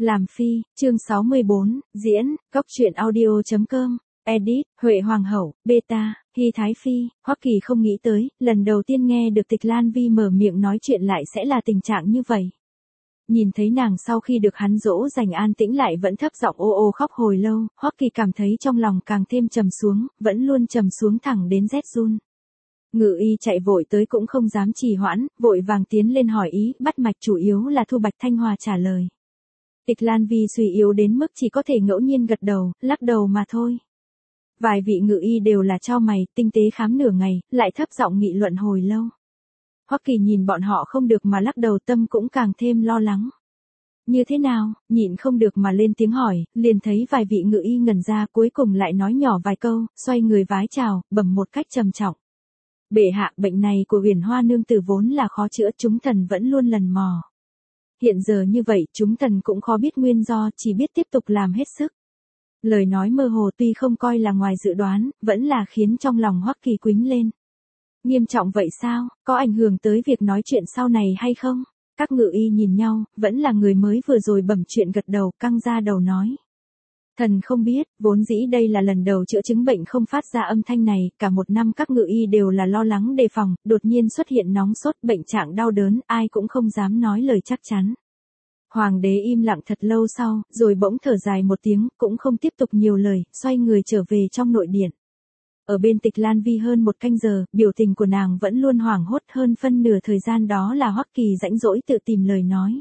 Làm phi, chương 64, diễn, góc truyện audio.com, edit, Huệ Hoàng hậu, beta, Hy Thái Phi. Hoắc Kỳ không nghĩ tới, lần đầu tiên nghe được Tịch Lan Vi mở miệng nói chuyện lại sẽ là tình trạng như vậy. Nhìn thấy nàng sau khi được hắn dỗ dành an tĩnh lại vẫn thấp giọng ô ô khóc hồi lâu, Hoắc Kỳ cảm thấy trong lòng càng thêm trầm xuống, vẫn luôn trầm xuống thẳng đến rét run. Ngự y chạy vội tới cũng không dám trì hoãn, vội vàng tiến lên hỏi ý, bắt mạch chủ yếu là Thu Bạch Thanh Hòa trả lời. Tịch Lan Vi suy yếu đến mức chỉ có thể ngẫu nhiên gật đầu, lắc đầu mà thôi. Vài vị ngự y đều là chau mày, tinh tế khám nửa ngày, lại thấp giọng nghị luận hồi lâu. Hoắc Kỳ nhìn bọn họ không được mà lắc đầu, tâm cũng càng thêm lo lắng. Như thế nào, nhịn không được mà lên tiếng hỏi, liền thấy vài vị ngự y ngẩn ra, cuối cùng lại nói nhỏ vài câu, xoay người vái chào, bẩm một cách trầm trọng. Bệ hạ, bệnh này của Huyền Hoa nương tử vốn là khó chữa, chúng thần vẫn luôn lần mò. Hiện giờ như vậy, chúng thần cũng khó biết nguyên do, chỉ biết tiếp tục làm hết sức. Lời nói mơ hồ tuy không coi là ngoài dự đoán, vẫn là khiến trong lòng Hoắc Kỳ quýnh lên. Nghiêm trọng vậy sao, có ảnh hưởng tới việc nói chuyện sau này hay không? Các ngự y nhìn nhau, vẫn là người mới vừa rồi bẩm chuyện gật đầu, căng ra đầu nói. Thần không biết, vốn dĩ đây là lần đầu chữa chứng bệnh không phát ra âm thanh này, cả một năm các ngự y đều là lo lắng đề phòng, đột nhiên xuất hiện nóng sốt, bệnh trạng đau đớn, ai cũng không dám nói lời chắc chắn. Hoàng đế im lặng thật lâu sau, rồi bỗng thở dài một tiếng, cũng không tiếp tục nhiều lời, xoay người trở về trong nội điện. Ở bên Tịch Lan Vi hơn một canh giờ, biểu tình của nàng vẫn luôn hoảng hốt, hơn phân nửa thời gian đó là Hoắc Kỳ rãnh rỗi tự tìm lời nói.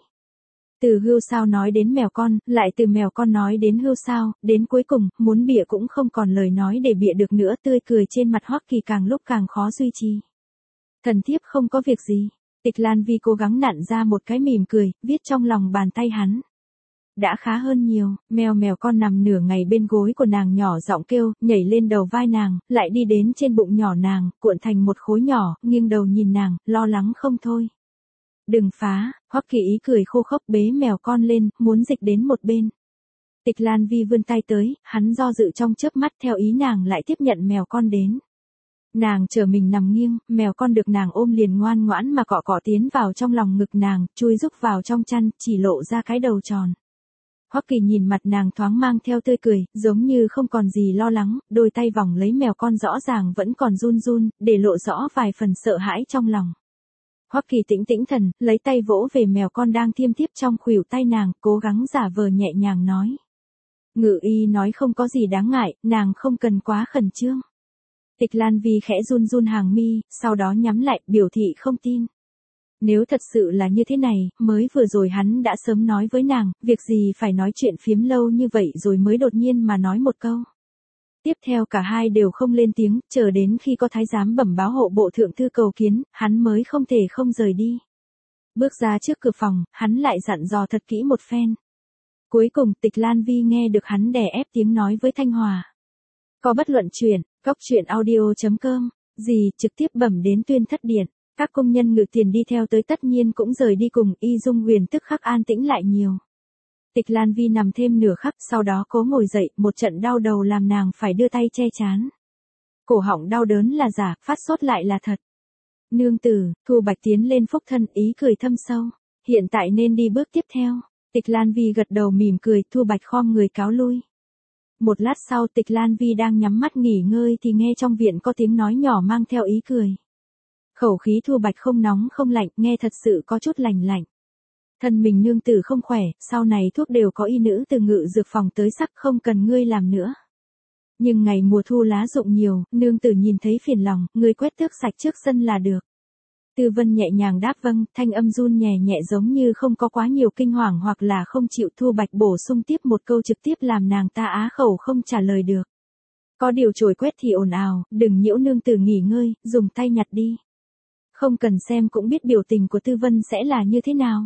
Từ hươu sao nói đến mèo con, lại từ mèo con nói đến hươu sao, đến cuối cùng, muốn bịa cũng không còn lời nói để bịa được nữa, tươi cười trên mặt Hoắc Kỳ càng lúc càng khó duy trì. Thần thiếp không có việc gì. Tịch Lan Vi cố gắng nặn ra một cái mỉm cười, viết trong lòng bàn tay hắn. Đã khá hơn nhiều, mèo con nằm nửa ngày bên gối của nàng nhỏ giọng kêu, nhảy lên đầu vai nàng, lại đi đến trên bụng nhỏ nàng, cuộn thành một khối nhỏ, nghiêng đầu nhìn nàng, lo lắng không thôi. Đừng phá, Hoắc Kỳ ý cười khô khốc bế mèo con lên, muốn dịch đến một bên. Tịch Lan Vi vươn tay tới, hắn do dự trong chớp mắt, theo ý nàng lại tiếp nhận mèo con đến. Nàng chờ mình nằm nghiêng, mèo con được nàng ôm liền ngoan ngoãn mà cọ cọ tiến vào trong lòng ngực nàng, chui rúc vào trong chăn, chỉ lộ ra cái đầu tròn. Hoắc Kỳ nhìn mặt nàng thoáng mang theo tươi cười, giống như không còn gì lo lắng, đôi tay vòng lấy mèo con rõ ràng vẫn còn run run, để lộ rõ vài phần sợ hãi trong lòng. Hoắc Kỳ tĩnh tĩnh thần, lấy tay vỗ về mèo con đang thiêm thiếp trong khuỷu tay nàng, cố gắng giả vờ nhẹ nhàng nói. Ngự y nói không có gì đáng ngại, nàng không cần quá khẩn trương. Tịch Lan Vi khẽ run run hàng mi, sau đó nhắm lại, biểu thị không tin. Nếu thật sự là như thế này, mới vừa rồi hắn đã sớm nói với nàng, việc gì phải nói chuyện phiếm lâu như vậy rồi mới đột nhiên mà nói một câu. Tiếp theo cả hai đều không lên tiếng, chờ đến khi có thái giám bẩm báo hộ bộ thượng thư cầu kiến, hắn mới không thể không rời đi. Bước ra trước cửa phòng, hắn lại dặn dò thật kỹ một phen. Cuối cùng Tịch Lan Vi nghe được hắn đè ép tiếng nói với Thanh Hòa. Có bất luận chuyện, góc truyện audio.com, gì trực tiếp bẩm đến Tuyên Thất Điện. Các công nhân ngự tiền đi theo tới tất nhiên cũng rời đi cùng, Y Dung Huyền tức khắc an tĩnh lại nhiều. Tịch Lan Vi nằm thêm nửa khắc, sau đó cố ngồi dậy, một trận đau đầu làm nàng phải đưa tay che chán. Cổ họng đau đớn là giả, phát sốt lại là thật. Nương tử, Thu Bạch tiến lên phúc thân, ý cười thâm sâu. Hiện tại nên đi bước tiếp theo. Tịch Lan Vi gật đầu mỉm cười, Thu Bạch khom người cáo lui. Một lát sau Tịch Lan Vi đang nhắm mắt nghỉ ngơi thì nghe trong viện có tiếng nói nhỏ mang theo ý cười. Khẩu khí Thu Bạch không nóng không lạnh, nghe thật sự có chút lành lạnh. Thân mình nương tử không khỏe, sau này thuốc đều có y nữ từ Ngự dược phòng tới sắc, không cần ngươi làm nữa. Nhưng ngày mùa thu lá rụng nhiều, nương tử nhìn thấy phiền lòng, ngươi quét tước sạch trước sân là được. Tư Vân nhẹ nhàng đáp vâng, thanh âm run nhẹ nhẹ giống như không có quá nhiều kinh hoàng hoặc là không chịu. Thu Bạch bổ sung tiếp một câu trực tiếp làm nàng ta á khẩu không trả lời được. Có điều chổi quét thì ồn ào, đừng nhiễu nương tử nghỉ ngơi, dùng tay nhặt đi. Không cần xem cũng biết biểu tình của Tư Vân sẽ là như thế nào.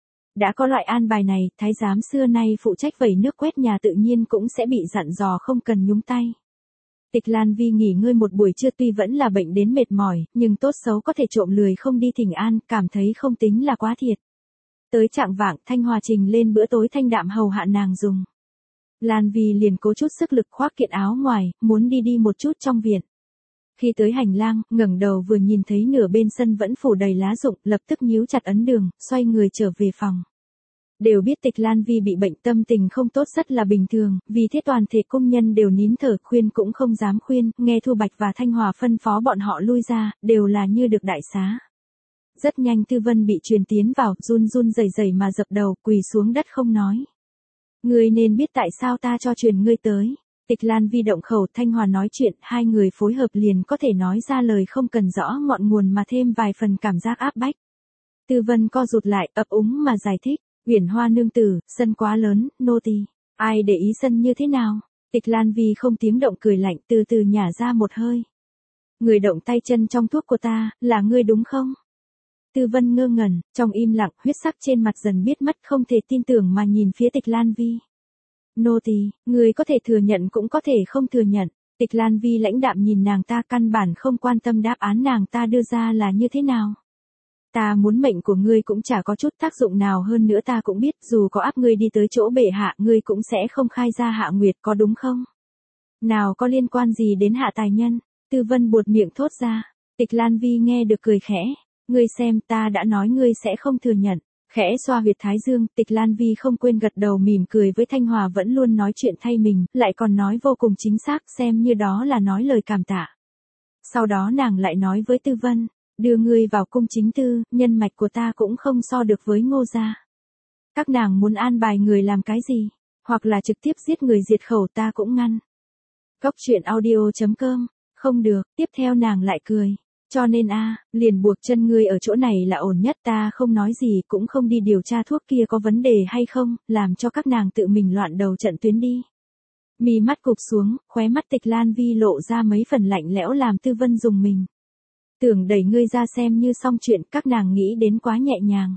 Đã có loại an bài này, thái giám xưa nay phụ trách vẩy nước quét nhà tự nhiên cũng sẽ bị dặn dò không cần nhúng tay. Tịch Lan Vi nghỉ ngơi một buổi trưa tuy vẫn là bệnh đến mệt mỏi, nhưng tốt xấu có thể trộm lười không đi thỉnh an, cảm thấy không tính là quá thiệt. Tới trạng vạng, Thanh Hòa trình lên bữa tối thanh đạm hầu hạ nàng dùng. Lan Vi liền cố chút sức lực khoác kiện áo ngoài, muốn đi một chút trong viện. Khi tới hành lang, ngẩng đầu vừa nhìn thấy nửa bên sân vẫn phủ đầy lá rụng, lập tức nhíu chặt ấn đường, xoay người trở về phòng. Đều biết Tịch Lan Vi bị bệnh tâm tình không tốt rất là bình thường, vì thế toàn thể công nhân đều nín thở khuyên cũng không dám khuyên, nghe Thu Bạch và Thanh Hòa phân phó bọn họ lui ra, đều là như được đại xá. Rất nhanh Tư Vân bị truyền tiến vào, run run rẩy rẩy mà dập đầu, quỳ xuống đất không nói. Ngươi nên biết tại sao ta cho truyền ngươi tới. Tịch Lan Vi động khẩu, Thanh Hòa nói chuyện, hai người phối hợp liền có thể nói ra lời không cần rõ ngọn nguồn mà thêm vài phần cảm giác áp bách. Tư Vân co rụt lại, ấp úng mà giải thích, Uyển Hoa nương tử, sân quá lớn, nô tỳ, ai để ý sân như thế nào? Tịch Lan Vi không tiếng động cười lạnh, từ từ nhả ra một hơi. Người động tay chân trong thuốc của ta, là ngươi đúng không? Tư Vân ngơ ngẩn, trong im lặng, huyết sắc trên mặt dần biết mất, không thể tin tưởng mà nhìn phía Tịch Lan Vi. Nô tỳ, người có thể thừa nhận cũng có thể không thừa nhận. Tịch Lan Vi lãnh đạm nhìn nàng ta, căn bản không quan tâm đáp án nàng ta đưa ra là như thế nào. Ta muốn mệnh của ngươi cũng chả có chút tác dụng nào, hơn nữa ta cũng biết dù có áp ngươi đi tới chỗ bệ hạ ngươi cũng sẽ không khai ra Hạ Nguyệt, có đúng không? Nào có liên quan gì đến Hạ tài nhân? Tư Vân buột miệng thốt ra. Tịch Lan Vi nghe được cười khẽ. Ngươi xem, ta đã nói ngươi sẽ không thừa nhận. Khẽ xoa huyệt thái dương, Tịch Lan Vi không quên gật đầu mỉm cười với Thanh Hòa vẫn luôn nói chuyện thay mình, lại còn nói vô cùng chính xác, xem như đó là nói lời cảm tạ. Sau đó nàng lại nói với Tư Vân, đưa ngươi vào cung chính tư, nhân mạch của ta cũng không so được với Ngô gia. Các nàng muốn an bài người làm cái gì, hoặc là trực tiếp giết người diệt khẩu ta cũng ngăn. Góc truyện audio.com, không được, tiếp theo nàng lại cười. Cho nên liền buộc chân ngươi ở chỗ này là ổn nhất, ta không nói gì cũng không đi điều tra thuốc kia có vấn đề hay không, làm cho các nàng tự mình loạn đầu trận tuyến đi. Mí mắt cụp xuống, khóe mắt Tịch Lan Vi lộ ra mấy phần lạnh lẽo làm Tư Vân dùng mình. Tưởng đẩy ngươi ra xem như xong chuyện, các nàng nghĩ đến quá nhẹ nhàng.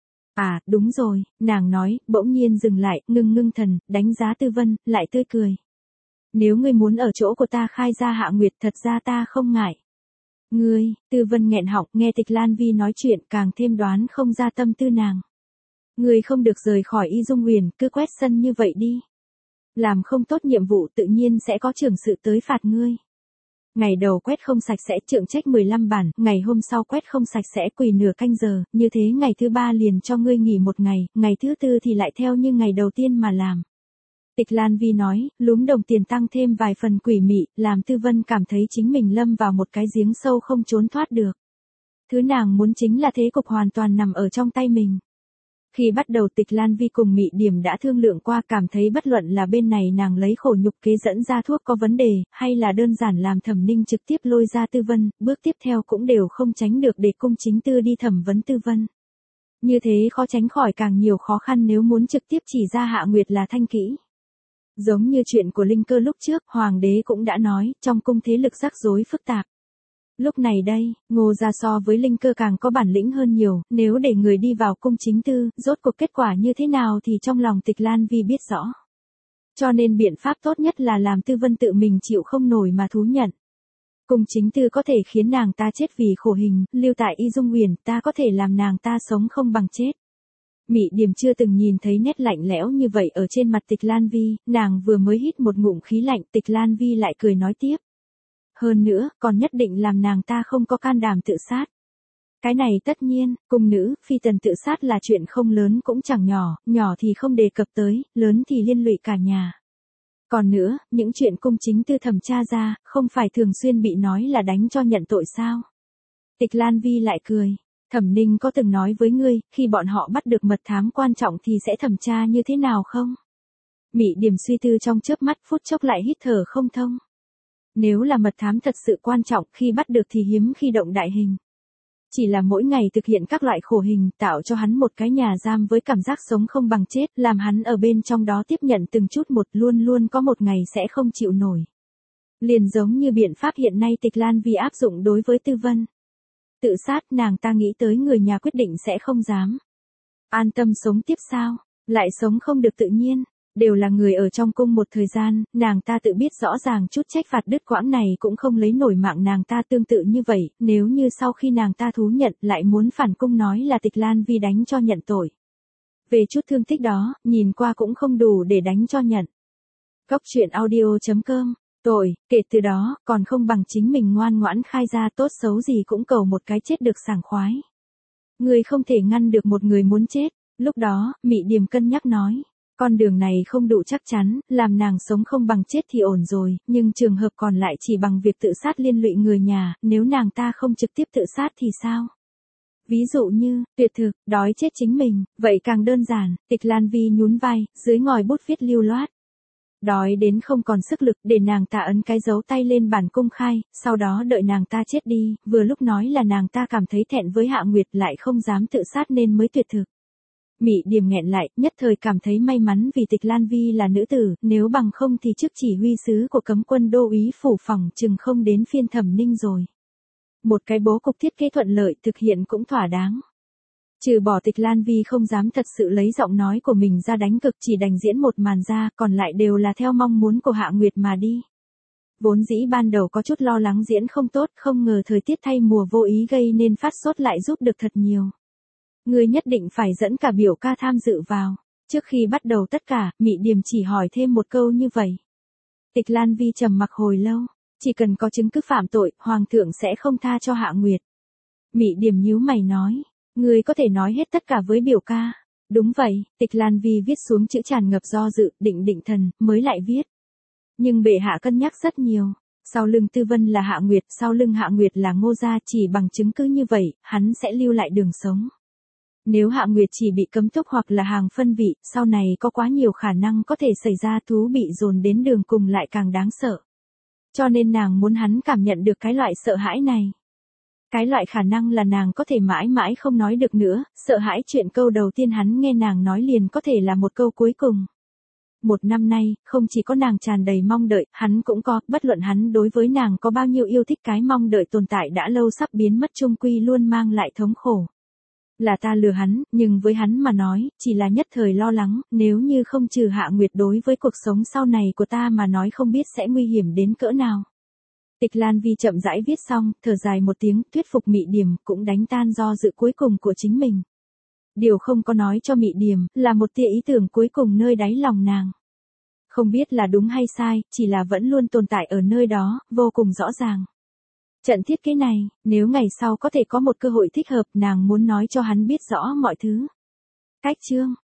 À, đúng rồi, nàng nói, bỗng nhiên dừng lại, ngưng thần, đánh giá Tư Vân, lại tươi cười. Nếu ngươi muốn ở chỗ của ta khai ra Hạ Nguyệt, thật ra ta không ngại. Ngươi, Tư Vân nghẹn họng, nghe Tịch Lan Vi nói chuyện càng thêm đoán không ra tâm tư nàng. Ngươi không được rời khỏi Y Dung Huyền, cứ quét sân như vậy đi. Làm không tốt nhiệm vụ tự nhiên sẽ có trưởng sự tới phạt ngươi. Ngày đầu quét không sạch sẽ trượng trách 15 bản, ngày hôm sau quét không sạch sẽ quỳ nửa canh giờ, như thế ngày thứ 3 liền cho ngươi nghỉ một ngày, ngày thứ 4 thì lại theo như ngày đầu tiên mà làm. Tịch Lan Vi nói, lúm đồng tiền tăng thêm vài phần quỷ mị, làm Tư Vân cảm thấy chính mình lâm vào một cái giếng sâu không trốn thoát được. Thứ nàng muốn chính là thế cục hoàn toàn nằm ở trong tay mình. Khi bắt đầu Tịch Lan Vi cùng Mị Điểm đã thương lượng qua, cảm thấy bất luận là bên này nàng lấy khổ nhục kế dẫn ra thuốc có vấn đề, hay là đơn giản làm Thẩm Ninh trực tiếp lôi ra Tư Vân, bước tiếp theo cũng đều không tránh được để cung chính tư đi thẩm vấn Tư Vân. Như thế khó tránh khỏi càng nhiều khó khăn nếu muốn trực tiếp chỉ ra Hạ Nguyệt là thanh kỹ. Giống như chuyện của Linh Cơ lúc trước, Hoàng đế cũng đã nói, trong cung thế lực rắc rối phức tạp. Lúc này đây, Ngô gia so với Linh Cơ càng có bản lĩnh hơn nhiều, nếu để người đi vào cung chính tư, rốt cuộc kết quả như thế nào thì trong lòng Tịch Lan Vi biết rõ. Cho nên biện pháp tốt nhất là làm Tư Vân tự mình chịu không nổi mà thú nhận. Cung chính tư có thể khiến nàng ta chết vì khổ hình, lưu tại Y Dung Huyền, ta có thể làm nàng ta sống không bằng chết. Mị Điểm chưa từng nhìn thấy nét lạnh lẽo như vậy ở trên mặt Tịch Lan Vi, nàng vừa mới hít một ngụm khí lạnh, Tịch Lan Vi lại cười nói tiếp. Hơn nữa, còn nhất định làm nàng ta không có can đảm tự sát. Cái này tất nhiên, cung nữ, phi tần tự sát là chuyện không lớn cũng chẳng nhỏ, nhỏ thì không đề cập tới, lớn thì liên lụy cả nhà. Còn nữa, những chuyện cung chính tư thẩm tra ra, không phải thường xuyên bị nói là đánh cho nhận tội sao? Tịch Lan Vi lại cười. Thẩm Ninh có từng nói với ngươi, khi bọn họ bắt được mật thám quan trọng thì sẽ thẩm tra như thế nào không? Mị Điểm suy tư trong chớp mắt, phút chốc lại hít thở không thông. Nếu là mật thám thật sự quan trọng, khi bắt được thì hiếm khi động đại hình. Chỉ là mỗi ngày thực hiện các loại khổ hình, tạo cho hắn một cái nhà giam với cảm giác sống không bằng chết, làm hắn ở bên trong đó tiếp nhận từng chút một, luôn luôn có một ngày sẽ không chịu nổi. Liền giống như biện pháp hiện nay Tịch Lan Vi áp dụng đối với Tư Vân. Tự sát, nàng ta nghĩ tới người nhà quyết định sẽ không dám an tâm sống tiếp sao, lại sống không được tự nhiên. Đều là người ở trong cung một thời gian, nàng ta tự biết rõ ràng chút trách phạt đứt quãng này cũng không lấy nổi mạng nàng ta tương tự như vậy, nếu như sau khi nàng ta thú nhận lại muốn phản cung nói là Tịch Lan Vi đánh cho nhận tội. Về chút thương tích đó, nhìn qua cũng không đủ để đánh cho nhận. Góc truyện audio.com, tội, kể từ đó, còn không bằng chính mình ngoan ngoãn khai ra, tốt xấu gì cũng cầu một cái chết được sảng khoái. Người không thể ngăn được một người muốn chết. Lúc đó, Mị Điềm cân nhắc nói. Con đường này không đủ chắc chắn, làm nàng sống không bằng chết thì ổn rồi, nhưng trường hợp còn lại chỉ bằng việc tự sát liên lụy người nhà, nếu nàng ta không trực tiếp tự sát thì sao? Ví dụ như, tuyệt thực, đói chết chính mình, vậy càng đơn giản, Tịch Lan Vi nhún vai, dưới ngòi bút viết lưu loát. Đói đến không còn sức lực để nàng ta ấn cái dấu tay lên bản công khai, sau đó đợi nàng ta chết đi, vừa lúc nói là nàng ta cảm thấy thẹn với Hạ Nguyệt lại không dám tự sát nên mới tuyệt thực. Mị Điềm nghẹn lại, nhất thời cảm thấy may mắn vì Tịch Lan Vi là nữ tử, nếu bằng không thì chức chỉ huy sứ của cấm quân đô úy phủ phòng chừng không đến phiên Thẩm Ninh rồi. Một cái bố cục thiết kế thuận lợi thực hiện cũng thỏa đáng. Trừ bỏ Tịch Lan Vi không dám thật sự lấy giọng nói của mình ra đánh cực chỉ đành diễn một màn ra, còn lại đều là theo mong muốn của Hạ Nguyệt mà đi. Vốn dĩ ban đầu có chút lo lắng diễn không tốt, không ngờ thời tiết thay mùa vô ý gây nên phát sốt lại giúp được thật nhiều. Ngươi nhất định phải dẫn cả biểu ca tham dự vào. Trước khi bắt đầu tất cả, Mị Điềm chỉ hỏi thêm một câu như vậy. Tịch Lan Vi trầm mặc hồi lâu. Chỉ cần có chứng cứ phạm tội, Hoàng thượng sẽ không tha cho Hạ Nguyệt. Mị Điềm nhíu mày nói. Ngươi có thể nói hết tất cả với biểu ca. Đúng vậy, Tịch Lan Vi viết xuống chữ tràn ngập do dự, định thần, mới lại viết. Nhưng bệ hạ cân nhắc rất nhiều. Sau lưng Tư Vân là Hạ Nguyệt, sau lưng Hạ Nguyệt là Ngô Gia, chỉ bằng chứng cứ như vậy, hắn sẽ lưu lại đường sống. Nếu Hạ Nguyệt chỉ bị cấm túc hoặc là hàng phân vị, sau này có quá nhiều khả năng có thể xảy ra thú bị dồn đến đường cùng lại càng đáng sợ. Cho nên nàng muốn hắn cảm nhận được cái loại sợ hãi này. Cái loại khả năng là nàng có thể mãi mãi không nói được nữa, sợ hãi chuyện câu đầu tiên hắn nghe nàng nói liền có thể là một câu cuối cùng. Một năm nay, không chỉ có nàng tràn đầy mong đợi, hắn cũng có, bất luận hắn đối với nàng có bao nhiêu yêu thích, cái mong đợi tồn tại đã lâu sắp biến mất chung quy luôn mang lại thống khổ. Là ta lừa hắn, nhưng với hắn mà nói, chỉ là nhất thời lo lắng, nếu như không trừ Hạ Nguyệt đối với cuộc sống sau này của ta mà nói không biết sẽ nguy hiểm đến cỡ nào. Tịch Lan Vi chậm rãi viết xong, thở dài một tiếng, thuyết phục Mị Điềm, cũng đánh tan do dự cuối cùng của chính mình. Điều không có nói cho Mị Điềm, là một tia ý tưởng cuối cùng nơi đáy lòng nàng. Không biết là đúng hay sai, chỉ là vẫn luôn tồn tại ở nơi đó, vô cùng rõ ràng. Trận thiết kế này, nếu ngày sau có thể có một cơ hội thích hợp, nàng muốn nói cho hắn biết rõ mọi thứ. Cách chương